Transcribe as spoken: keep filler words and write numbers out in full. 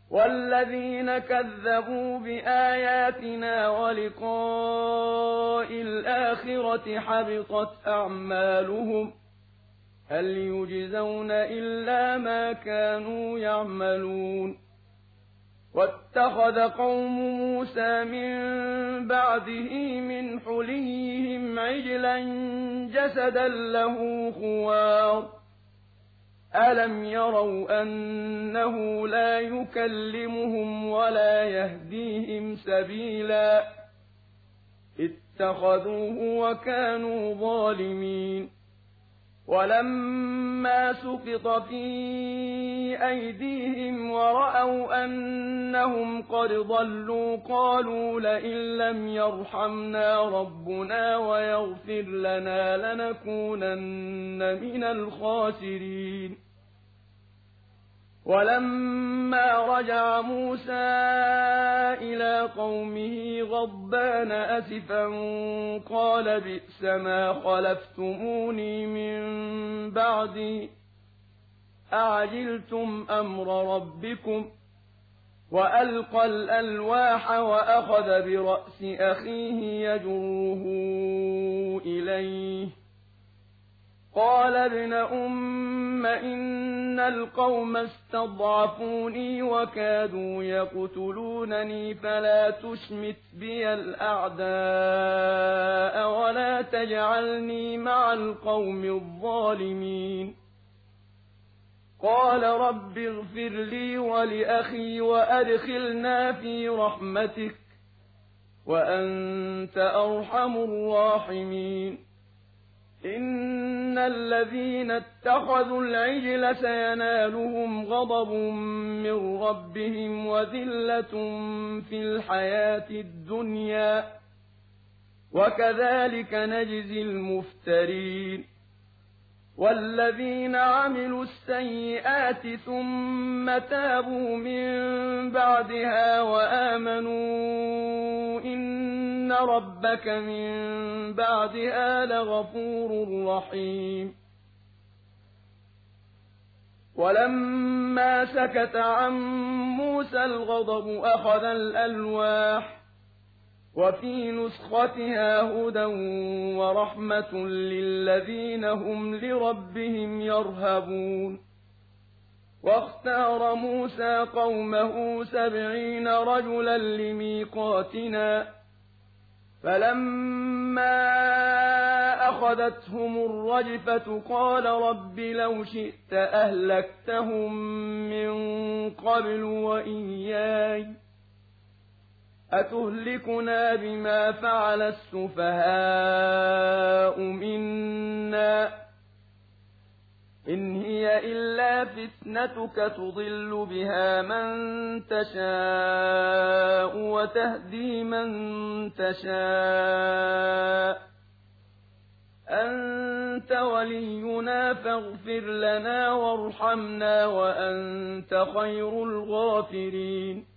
والذين كذبوا بآياتنا ولقاء الآخرة حبطت أعمالهم هل يجزون إلا ما كانوا يعملون واتخذ قوم موسى من بعده من حليهم عجلا جسدا له خوار ألم يروا أنه لا يكلمهم ولا يهديهم سبيلا اتخذوه وكانوا ظالمين ولما سقط في أيديهم ورأوا أنهم قد ضلوا قالوا لئن لم يرحمنا ربنا ويغفر لنا لنكونن من الخاسرين ولما رجع موسى إلى قومه غضبان أسفا قال بئس ما خلفتموني من بعدي أعجلتم أمر ربكم وألقى الألواح وأخذ برأس أخيه يجره إليه قال ابن أم إن القوم استضعفوني وكادوا يقتلونني فلا تشمت بي الأعداء ولا تجعلني مع القوم الظالمين قال رب اغفر لي ولأخي وأدخلنا في رحمتك وأنت أرحم الراحمين إن الذين اتخذوا العجل سينالهم غضب من ربهم وذلة في الحياة الدنيا وكذلك نجزي المفترين والذين عملوا السيئات ثم تابوا من بعدها وآمنوا إن ربك من بعدها لغفور رحيم ولما سكت عن موسى الغضب أخذ الألواح وفي نسختها هدى ورحمة للذين هم لربهم يرهبون واختار موسى قومه سبعين رجلا لميقاتنا فلما أخذتهم الرجفة قال رب لو شئت أهلكتهم من قبل وإياي أتهلكنا بما فعل السفهاء منا إن هي إلا فتنتك تضل بها من تشاء وتهدي من تشاء أنت ولينا فاغفر لنا وارحمنا وأنت خير الغافرين